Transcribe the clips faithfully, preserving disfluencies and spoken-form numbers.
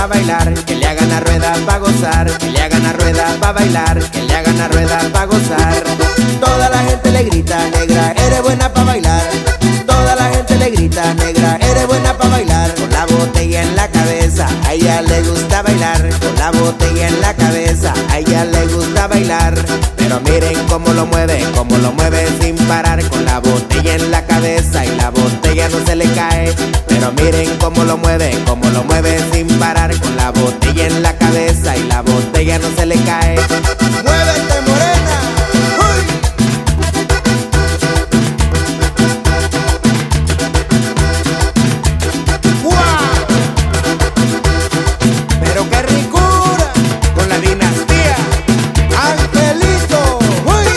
pa' bailar, que le hagan la rueda pa' gozar, que le hagan la rueda pa' bailar, que le hagan la rueda pa' gozar. Toda la gente le grita, negra, eres buena pa' bailar. Toda la gente le grita, negra, eres buena pa' bailar. Con la botella en la cabeza, a ella le gusta bailar. Con la botella en la cabeza, a ella le gusta bailar. Pero miren cómo lo mueve, cómo lo mueve sin parar. Con la botella en la cabeza y la botella no se le cae. Pero miren cómo lo mueve, cómo lo mueve sin parar. Con la botella en la cabeza y la botella no se le cae. ¡Muévete, morena! ¡Uy! Pero qué ricura con la dinastía Angelito. ¡Uy!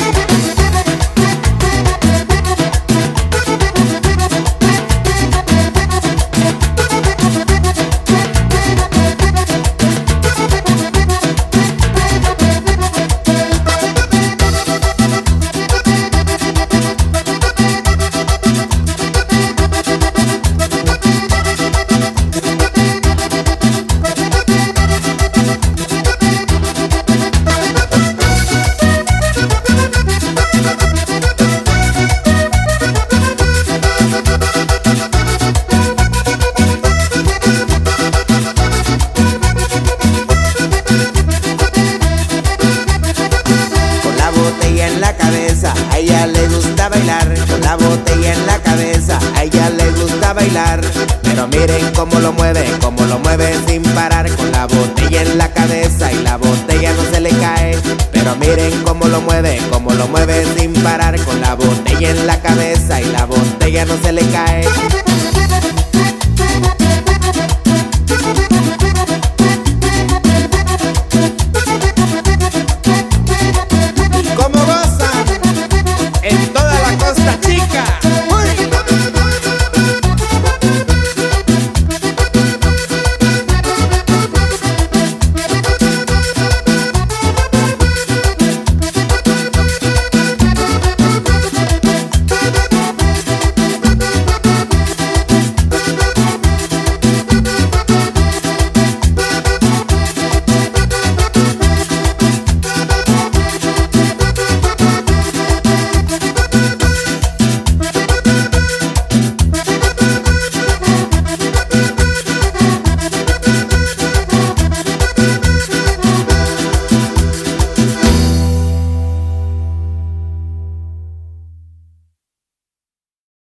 A ella le gusta bailar, con la botella en la cabeza, a ella le gusta bailar. Pero miren cómo lo mueve, cómo lo mueve sin parar. Con la botella en la cabeza y la botella no se le cae. Pero miren cómo lo mueve, cómo lo mueve sin parar. Con la botella en la cabeza y la botella no se le cae.